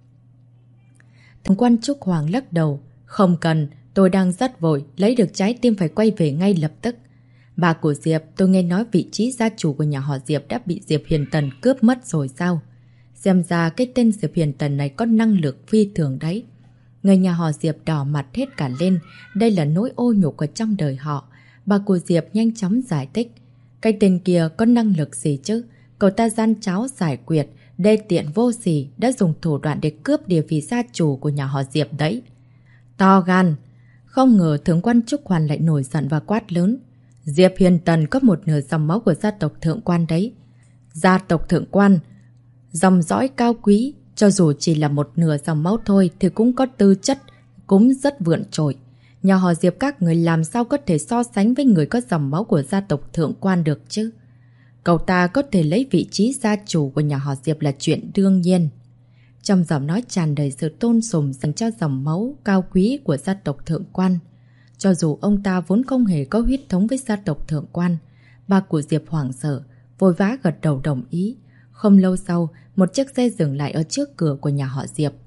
Thượng quan Trúc Hoàng lắc đầu. Không cần, tôi đang rất vội. Lấy được trái tim phải quay về ngay lập tức. Bà của Diệp, tôi nghe nói vị trí gia chủ của nhà họ Diệp đã bị Diệp Huyền Tần cướp mất rồi sao? Xem ra cái tên Diệp Huyền Tần này có năng lực phi thường đấy. Người nhà họ Diệp đỏ mặt hết cả lên. Đây là nỗi ô nhục ở trong đời họ. Bà của Diệp nhanh chóng giải thích. Cái tên kia có năng lực gì chứ? Cậu ta gian tráo giải quyết, đê tiện vô sỉ, đã dùng thủ đoạn để cướp địa vị gia chủ của nhà họ Diệp đấy. To gan! Không ngờ thượng quan Trúc Hoàn lại nổi giận và quát lớn. Diệp Huyền Tần có một nửa dòng máu của gia tộc thượng quan đấy. Gia tộc thượng quan, dòng dõi cao quý, cho dù chỉ là một nửa dòng máu thôi thì cũng có tư chất, cũng rất vượn trội. Nhà họ Diệp các người làm sao có thể so sánh với người có dòng máu của gia tộc thượng quan được chứ? Cậu ta có thể lấy vị trí gia chủ của nhà họ Diệp là chuyện đương nhiên. Trong giọng nói tràn đầy sự tôn sùng dành cho dòng máu cao quý của gia tộc thượng quan. Cho dù ông ta vốn không hề có huyết thống với gia tộc thượng quan, bà của Diệp hoảng sợ, vội vã gật đầu đồng ý. Không lâu sau, một chiếc xe dừng lại ở trước cửa của nhà họ Diệp.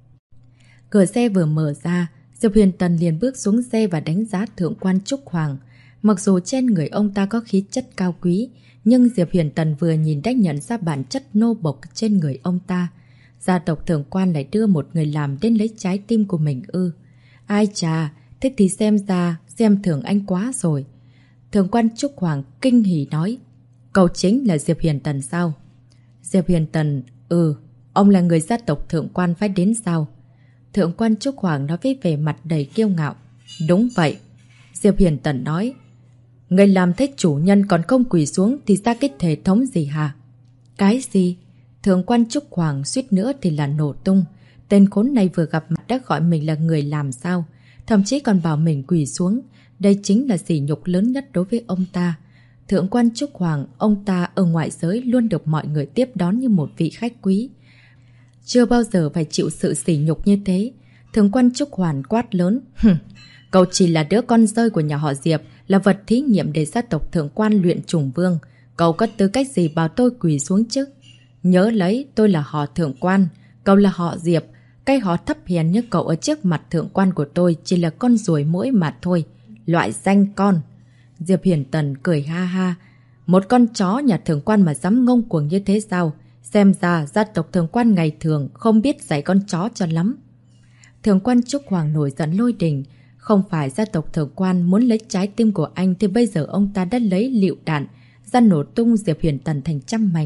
Cửa xe vừa mở ra, Diệp Huyền Tần liền bước xuống xe và đánh giá thượng quan Trúc Hoàng. Mặc dù trên người ông ta có khí chất cao quý, nhưng Diệp Huyền Tần vừa nhìn đã nhận ra bản chất nô bộc trên người ông ta. Gia tộc thượng quan lại đưa một người làm đến lấy trái tim của mình ư? Ai chà, thế thì xem ra xem thường anh quá rồi. Thượng quan Trúc Hoàng kinh hỉ nói. Cậu chính là Diệp Huyền Tần sao? Diệp Huyền Tần, ông là người gia tộc thượng quan phải đến sao? Thượng quan Trúc Hoàng nói với vẻ mặt đầy kiêu ngạo. Đúng vậy. Diệp Huyền Tần nói. Người làm thế chủ nhân còn không quỳ xuống thì ra cái thể thống gì hả? Cái gì? Thượng quan Trúc Hoàng suýt nữa thì là nổ tung. Tên khốn này vừa gặp mặt đã gọi mình là người làm sao? Thậm chí còn bảo mình quỳ xuống. Đây chính là sỉ nhục lớn nhất đối với ông ta. Thượng quan Trúc Hoàng, ông ta ở ngoại giới luôn được mọi người tiếp đón như một vị khách quý. Chưa bao giờ phải chịu sự sỉ nhục như thế. Thượng quan Trúc Hoàng quát lớn. Cậu chỉ là đứa con rơi của nhà họ Diệp, là vật thí nghiệm để gia tộc thượng quan luyện Trùng Vương. Cậu có tư cách gì bảo tôi quỳ xuống chứ? Nhớ lấy, tôi là họ thượng quan, cậu là họ Diệp. Cái họ thấp hèn như cậu ở trước mặt thượng quan của tôi chỉ là con ruồi muỗi mà thôi. Loại danh con. Diệp Huyền Tần cười ha ha. Một con chó nhà thượng quan mà dám ngông cuồng như thế sao? Xem ra gia tộc thượng quan ngày thường không biết dạy con chó cho lắm. Thượng quan Trúc Hoàng nổi giận lôi đình. Không phải gia tộc thượng quan muốn lấy trái tim của anh thì bây giờ ông ta đã lấy lựu đạn ra nổ tung Diệp Huyền Tần thành trăm mảnh.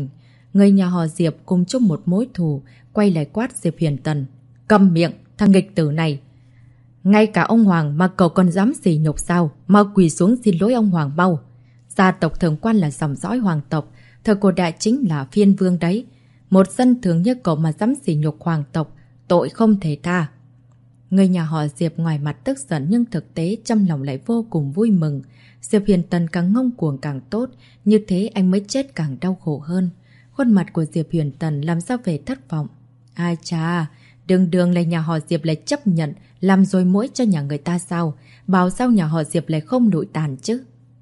Người nhà họ Diệp cùng chung một mối thù, quay lại quát Diệp Huyền Tần. Câm miệng, thằng nghịch tử này! Ngay cả ông Hoàng mà cậu còn dám sỉ nhục sao? Mau quỳ xuống xin lỗi ông Hoàng mau! Gia tộc Thượng Quan là dòng dõi hoàng tộc, thời cổ đại chính là phiên vương đấy. Một dân thường như cậu mà dám sỉ nhục hoàng tộc, tội không thể tha. Người nhà họ Diệp ngoài mặt tức giận nhưng thực tế trong lòng lại vô cùng vui mừng. Diệp Huyền Tần càng ngông cuồng càng tốt, như thế anh mới chết càng đau khổ hơn. Khuôn mặt của Diệp Huyền Tần làm sao về thất vọng. Ai chà, đường đường là nhà họ Diệp lại chấp nhận làm rồi mũi cho nhà người ta sao? Bảo sao nhà họ Diệp lại không lụi tàn chứ?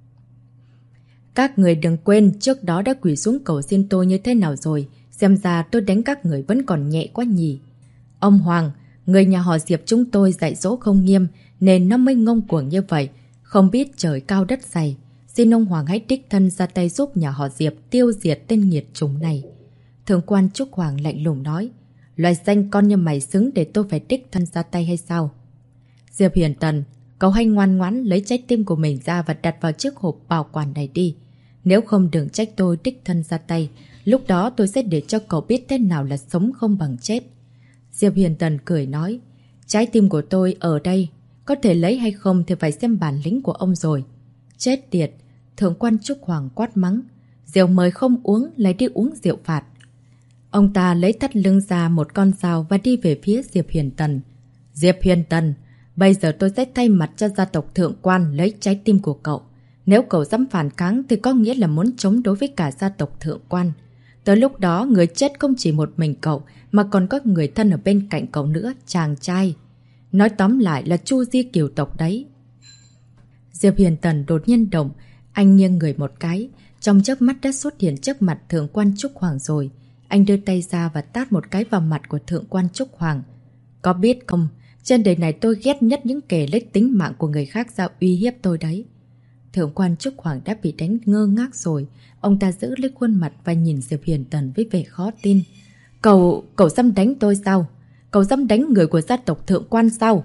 Các người đừng quên trước đó đã quỳ xuống cầu xin tôi như thế nào rồi. Xem ra tôi đánh các người vẫn còn nhẹ quá nhỉ. Ông Hoàng, người nhà họ Diệp chúng tôi dạy dỗ không nghiêm nên nó mới ngông cuồng như vậy. Không biết trời cao đất dày. Xin ông Hoàng hãy đích thân ra tay giúp nhà họ Diệp tiêu diệt tên nghiệt chủng này. Thượng quan Trúc Hoàng lạnh lùng nói. Loại danh con như mày xứng để tôi phải đích thân ra tay hay sao? Diệp Huyền Tần, cậu hãy ngoan ngoãn lấy trái tim của mình ra và đặt vào chiếc hộp bảo quản này đi. Nếu không đừng trách tôi đích thân ra tay. Lúc đó tôi sẽ để cho cậu biết thế nào là sống không bằng chết. Diệp Huyền Tần cười nói. Trái tim của tôi ở đây. Có thể lấy hay không thì phải xem bản lĩnh của ông rồi. Chết tiệt! Thượng quan Trúc Hoàng quát mắng. Rượu mời không uống, lấy đi uống rượu phạt. Ông ta lấy thắt lưng ra một con dao và đi về phía Diệp Huyền Tần. Diệp Huyền Tần, bây giờ tôi sẽ thay mặt cho gia tộc Thượng Quan lấy trái tim của cậu. Nếu cậu dám phản kháng thì có nghĩa là muốn chống đối với cả gia tộc Thượng Quan. Tới lúc đó người chết không chỉ một mình cậu mà còn có người thân ở bên cạnh cậu nữa, chàng trai. Nói tóm lại là Chu Di Kiều tộc đấy. Diệp Huyền Tần đột nhiên động, anh nghiêng người một cái, trong chớp mắt đã xuất hiện trước mặt Thượng Quan Trúc Hoàng rồi. Anh đưa tay ra và tát một cái vào mặt của Thượng Quan Trúc Hoàng. Có biết không, trên đời này tôi ghét nhất những kẻ lấy tính mạng của người khác ra uy hiếp tôi đấy. Thượng Quan Trúc Hoàng đã bị đánh ngơ ngác rồi. Ông ta giữ lấy khuôn mặt và nhìn Diệp Huyền Tần với vẻ khó tin. Cậu dám đánh tôi sao? Cậu dám đánh người của gia tộc Thượng Quan sao?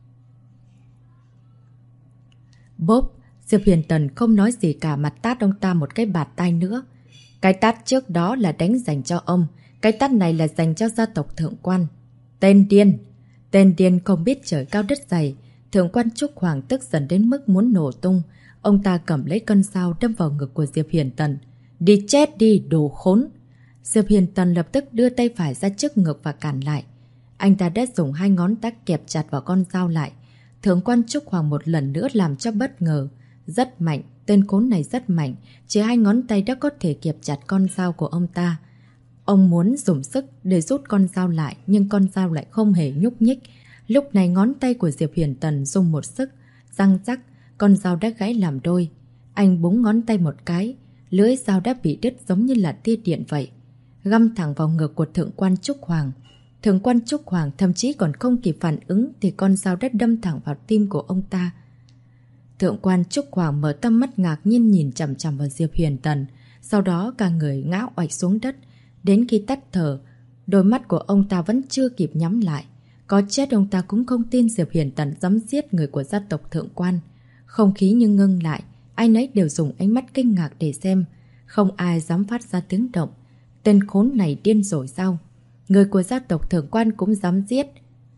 Bốp! Diệp Huyền Tần không nói gì cả mà tát ông ta một cái bạt tai nữa. Cái tát trước đó là đánh dành cho ông. Cái tát này là dành cho gia tộc Thượng Quan. Tên điên! Tên điên không biết trời cao đất dày. Thượng Quan Trúc Hoàng tức giận đến mức muốn nổ tung. Ông ta cầm lấy con dao đâm vào ngực của Diệp Huyền Tần. Đi chết đi, đồ khốn! Diệp Huyền Tần lập tức đưa tay phải ra trước ngực và cản lại. Anh ta đã dùng hai ngón tay kẹp chặt vào con dao lại. Thượng Quan Trúc Hoàng một lần nữa làm cho bất ngờ. Rất mạnh, tên khốn này rất mạnh. Chỉ hai ngón tay đã có thể kẹp chặt con dao của ông ta. Ông muốn dùng sức để rút con dao lại, nhưng con dao lại không hề nhúc nhích. Lúc này ngón tay của Diệp Huyền Tần dùng một sức, răng rắc, con dao đã gãy làm đôi. Anh búng ngón tay một cái, lưỡi dao đã bị đứt giống như là tia điện vậy. Găm thẳng vào ngực của Thượng Quan Trúc Hoàng. Thượng Quan Trúc Hoàng thậm chí còn không kịp phản ứng thì con dao đã đâm thẳng vào tim của ông ta. Thượng Quan Trúc Hoàng mở tầm mắt ngạc nhiên nhìn chằm chằm vào Diệp Huyền Tần. Sau đó cả người ngã oạch xuống đất. Đến khi tắt thở, đôi mắt của ông ta vẫn chưa kịp nhắm lại. Có chết ông ta cũng không tin Diệp Huyền Tần dám giết người của gia tộc Thượng Quan. Không khí như ngưng lại, ai nấy đều dùng ánh mắt kinh ngạc để xem. Không ai dám phát ra tiếng động. Tên khốn này điên rồi sao? Người của gia tộc Thượng Quan cũng dám giết.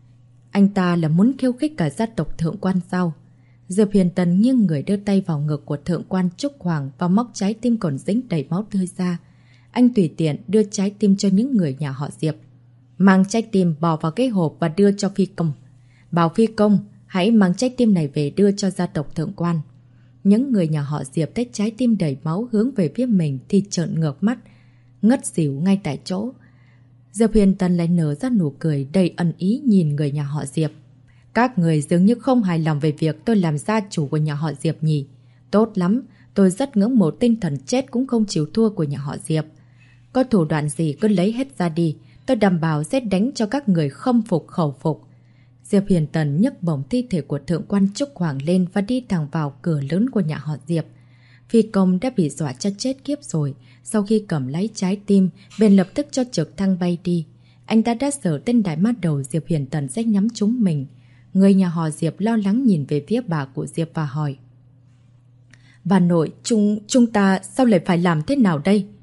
Anh ta là muốn khiêu khích cả gia tộc Thượng Quan sao? Diệp Huyền Tần nghiêng người đưa tay vào ngực của Thượng Quan Trúc Hoàng và móc trái tim còn dính đầy máu tươi ra. Anh tùy tiện đưa trái tim cho những người nhà họ Diệp. Mang trái tim bỏ vào cái hộp và đưa cho phi công. Bảo phi công, hãy mang trái tim này về đưa cho gia tộc Thượng Quan. Những người nhà họ Diệp thấy trái tim đầy máu hướng về phía mình thì trợn ngược mắt, ngất xỉu ngay tại chỗ. Diệp Huyền Tần lại nở ra nụ cười đầy ẩn ý nhìn người nhà họ Diệp. Các người dường như không hài lòng về việc tôi làm gia chủ của nhà họ Diệp nhỉ. Tốt lắm, tôi rất ngưỡng mộ tinh thần chết cũng không chịu thua của nhà họ Diệp. Có thủ đoạn gì cứ lấy hết ra đi, tôi đảm bảo sẽ đánh cho các người khâm phục khẩu phục. Diệp Huyền Tần nhấc bổng thi thể của Thượng Quan Trúc Hoàng lên và đi thẳng vào cửa lớn của nhà họ Diệp. Phi công đã bị dọa cho chết kiếp rồi. Sau khi cầm lấy trái tim, bèn lập tức cho trực thăng bay đi. Anh ta đã sợ tên đại ma đầu Diệp Huyền Tần sẽ nhắm trúng mình. Người nhà họ Diệp lo lắng nhìn về phía bà của Diệp và hỏi. Bà nội, chúng ta sao lại phải làm thế nào đây?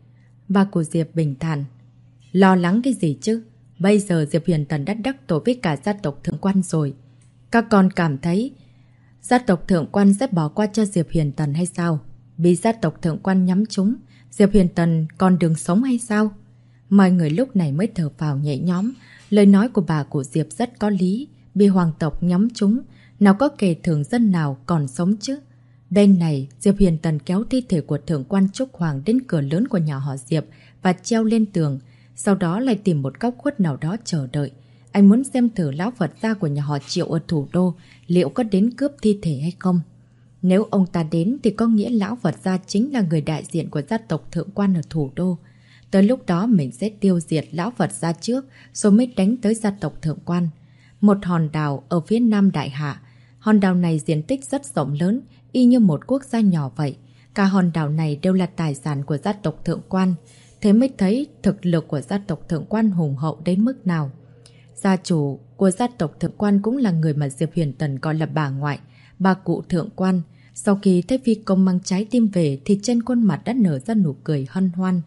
Bà của Diệp bình thản. Lo lắng cái gì chứ? Bây giờ Diệp Huyền Tần đã đắc tội với cả gia tộc Thượng Quan rồi. Các con cảm thấy gia tộc Thượng Quan sẽ bỏ qua cho Diệp Huyền Tần hay sao? Bị gia tộc Thượng Quan nhắm trúng, Diệp Huyền Tần còn đường sống hay sao? Mọi người lúc này mới thở phào nhẹ nhõm. Lời nói của bà của Diệp rất có lý. Bị hoàng tộc nhắm trúng, nào có kẻ thường dân nào còn sống chứ? Bên này, Diệp Huyền Tần kéo thi thể của Thượng Quan Trúc Hoàng đến cửa lớn của nhà họ Diệp và treo lên tường. Sau đó lại tìm một góc khuất nào đó chờ đợi. Anh muốn xem thử lão Phật gia của nhà họ Triệu ở thủ đô liệu có đến cướp thi thể hay không. Nếu ông ta đến thì có nghĩa lão Phật gia chính là người đại diện của gia tộc Thượng Quan ở thủ đô. Tới lúc đó mình sẽ tiêu diệt lão Phật gia trước rồi mới đánh tới gia tộc Thượng Quan. Một hòn đảo ở phía nam Đại Hạ. Hòn đảo này diện tích rất rộng lớn, y như một quốc gia nhỏ vậy. Cả hòn đảo này đều là tài sản của gia tộc Thượng Quan. Thế mới thấy thực lực của gia tộc Thượng Quan hùng hậu đến mức nào. Gia chủ của gia tộc Thượng Quan cũng là người mà Diệp Huyền Tần gọi là bà ngoại, bà cụ Thượng Quan. Sau khi thấy phi công mang trái tim về thì trên khuôn mặt đã nở ra nụ cười hân hoan.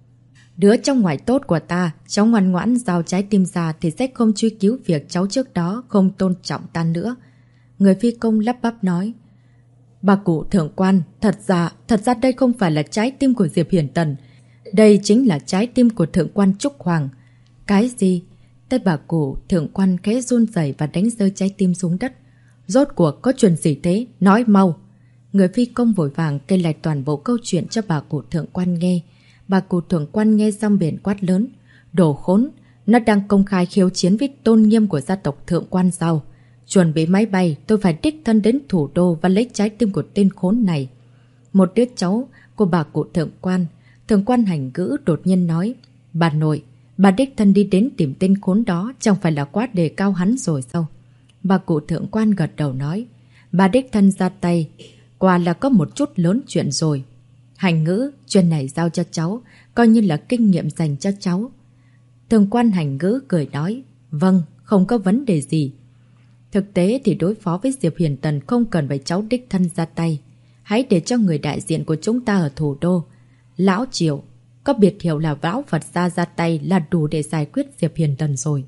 Đứa trong ngoài tốt của ta, cháu ngoan ngoãn giao trái tim ra thì sẽ không truy cứu việc cháu trước đó không tôn trọng ta nữa. Người phi công lắp bắp nói. Bà cụ Thượng Quan, thật ra đây không phải là trái tim của Diệp Huyền Tần. Đây chính là trái tim của Thượng Quan Trúc Hoàng. Cái gì? Tay bà cụ Thượng Quan khẽ run rẩy và đánh rơi trái tim xuống đất. Rốt cuộc có chuyện gì thế? Nói mau! Người phi công vội vàng kể lại toàn bộ câu chuyện cho bà cụ Thượng Quan nghe. Bà cụ Thượng Quan nghe xong biển quát lớn. Đồ khốn! Nó đang công khai khiêu chiến với tôn nghiêm của gia tộc Thượng Quan sao? Chuẩn bị máy bay, tôi phải đích thân đến thủ đô và lấy trái tim của tên khốn này. Một đứa cháu của bà cụ Thượng Quan Hành Ngữ đột nhiên nói. Bà nội, bà đích thân đi đến tìm tên khốn đó chẳng phải là quá đề cao hắn rồi sao? Bà cụ Thượng Quan gật đầu nói. Bà đích thân ra tay, quả là có một chút lớn chuyện rồi. Hành Ngữ, chuyện này giao cho cháu, coi như là kinh nghiệm dành cho cháu. Thượng Quan Hành Ngữ cười nói. Vâng, không có vấn đề gì. Thực tế thì đối phó với Diệp Huyền Tần không cần phải cháu đích thân ra tay. Hãy để cho người đại diện của chúng ta ở thủ đô, Lão Triệu, có biệt hiệu là lão Phật gia ra tay là đủ để giải quyết Diệp Huyền Tần rồi.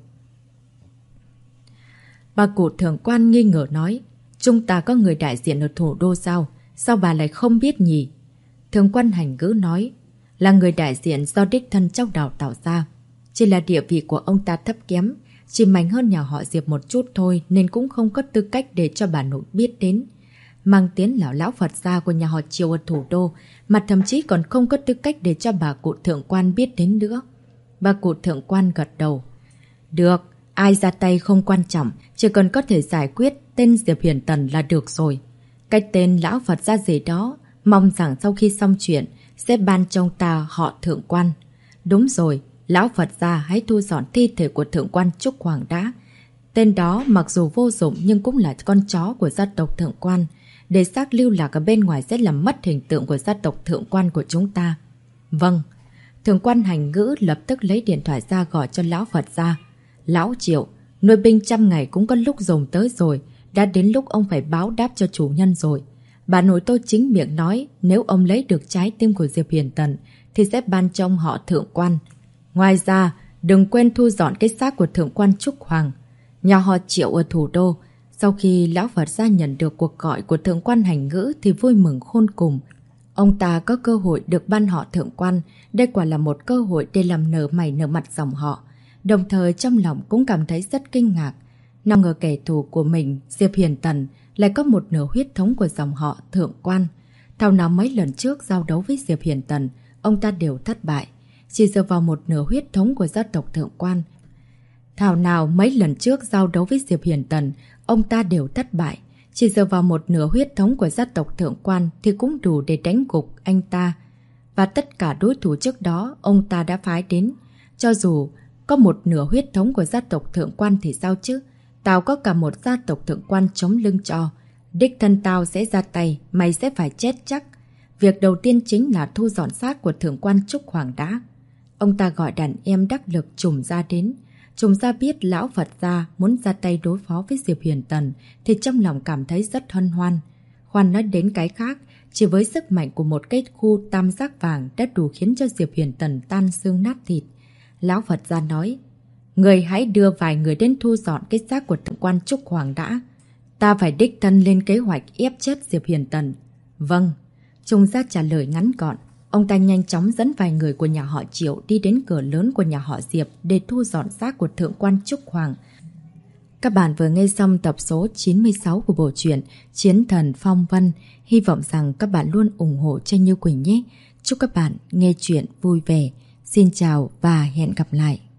Bà cụ Thượng Quan nghi ngờ nói. Chúng ta có người đại diện ở thủ đô sao? Sao bà lại không biết nhỉ? Thượng Quan Hành Ngữ nói. Là người đại diện do đích thân cháu đào tạo ra. Chỉ là địa vị của ông ta thấp kém, chỉ mạnh hơn nhà họ Diệp một chút thôi nên cũng không có tư cách để cho bà nội biết đến. Mang tiếng lão Phật gia của nhà họ Triều ở thủ đô mà thậm chí còn không có tư cách để cho bà cụ Thượng Quan biết đến nữa. Bà cụ Thượng Quan gật đầu. Được, ai ra tay không quan trọng, chỉ cần có thể giải quyết tên Diệp Huyền Tần là được rồi. Cái tên lão Phật gia gì đó, mong rằng sau khi xong chuyện sẽ ban cho ông ta họ Thượng Quan. Đúng rồi, lão Phật gia hãy thu dọn thi thể của Thượng Quan Trúc Hoàng đã. Tên đó mặc dù vô dụng nhưng cũng là con chó của gia tộc Thượng Quan. Để xác lưu lạc ở bên ngoài sẽ làm mất hình tượng của gia tộc Thượng Quan của chúng ta. Vâng. Thượng Quan Hành Ngữ lập tức lấy điện thoại ra gọi cho lão Phật gia. Lão Triệu, nuôi binh 100 ngày cũng có lúc dùng tới rồi. Đã đến lúc ông phải báo đáp cho chủ nhân rồi. Bà nội tôi chính miệng nói nếu ông lấy được trái tim của Diệp Huyền Tần thì sẽ ban cho ông họ Thượng Quan. Ngoài ra, đừng quên thu dọn cái xác của Thượng Quan Trúc Hoàng. Nhà họ Triệu ở thủ đô. Sau khi lão Phật gia nhận được cuộc gọi của Thượng Quan Hành Ngữ thì vui mừng khôn cùng. Ông ta có cơ hội được ban họ Thượng Quan. Đây quả là một cơ hội để làm nở mày nở mặt dòng họ. Đồng thời trong lòng cũng cảm thấy rất kinh ngạc. Nào ngờ kẻ thù của mình, Diệp Huyền Tần, lại có một nửa huyết thống của dòng họ Thượng Quan. Thảo nào mấy lần trước giao đấu với Diệp Huyền Tần, ông ta đều thất bại. Chỉ dựa vào một nửa huyết thống của gia tộc Thượng Quan. Thảo nào mấy lần trước giao đấu với Diệp Huyền Tần, ông ta đều thất bại. Chỉ dựa vào một nửa huyết thống của gia tộc Thượng Quan thì cũng đủ để đánh gục anh ta. Và tất cả đối thủ trước đó ông ta đã phái đến. Cho dù có một nửa huyết thống của gia tộc Thượng Quan thì sao chứ? Tao có cả một gia tộc Thượng Quan chống lưng cho. Đích thân tao sẽ ra tay, mày sẽ phải chết chắc. Việc đầu tiên chính là thu dọn xác của Thượng Quan Trúc Hoàng đã. Ông ta gọi đàn em đắc lực Trùng Gia đến. Trùng Gia biết lão Phật gia muốn ra tay đối phó với Diệp Huyền Tần thì trong lòng cảm thấy rất hân hoan. Khoan nói đến cái khác, chỉ với sức mạnh của một cái khu tam giác vàng đã đủ khiến cho Diệp Huyền Tần tan xương nát thịt. Lão Phật gia nói, người hãy đưa vài người đến thu dọn cái xác của thượng quan Trúc Hoàng đã. Ta phải đích thân lên kế hoạch ép chết Diệp Huyền Tần. Vâng. Trung gia trả lời ngắn gọn. Ông ta nhanh chóng dẫn vài người của nhà họ Triệu đi đến cửa lớn của nhà họ Diệp để thu dọn xác của thượng quan Trúc Hoàng. Các bạn vừa nghe xong tập số 96 của bộ truyện Chiến Thần Phong Vân. Hy vọng rằng các bạn luôn ủng hộ cho Như Quỳnh nhé. Chúc các bạn nghe chuyện vui vẻ. Xin chào và hẹn gặp lại.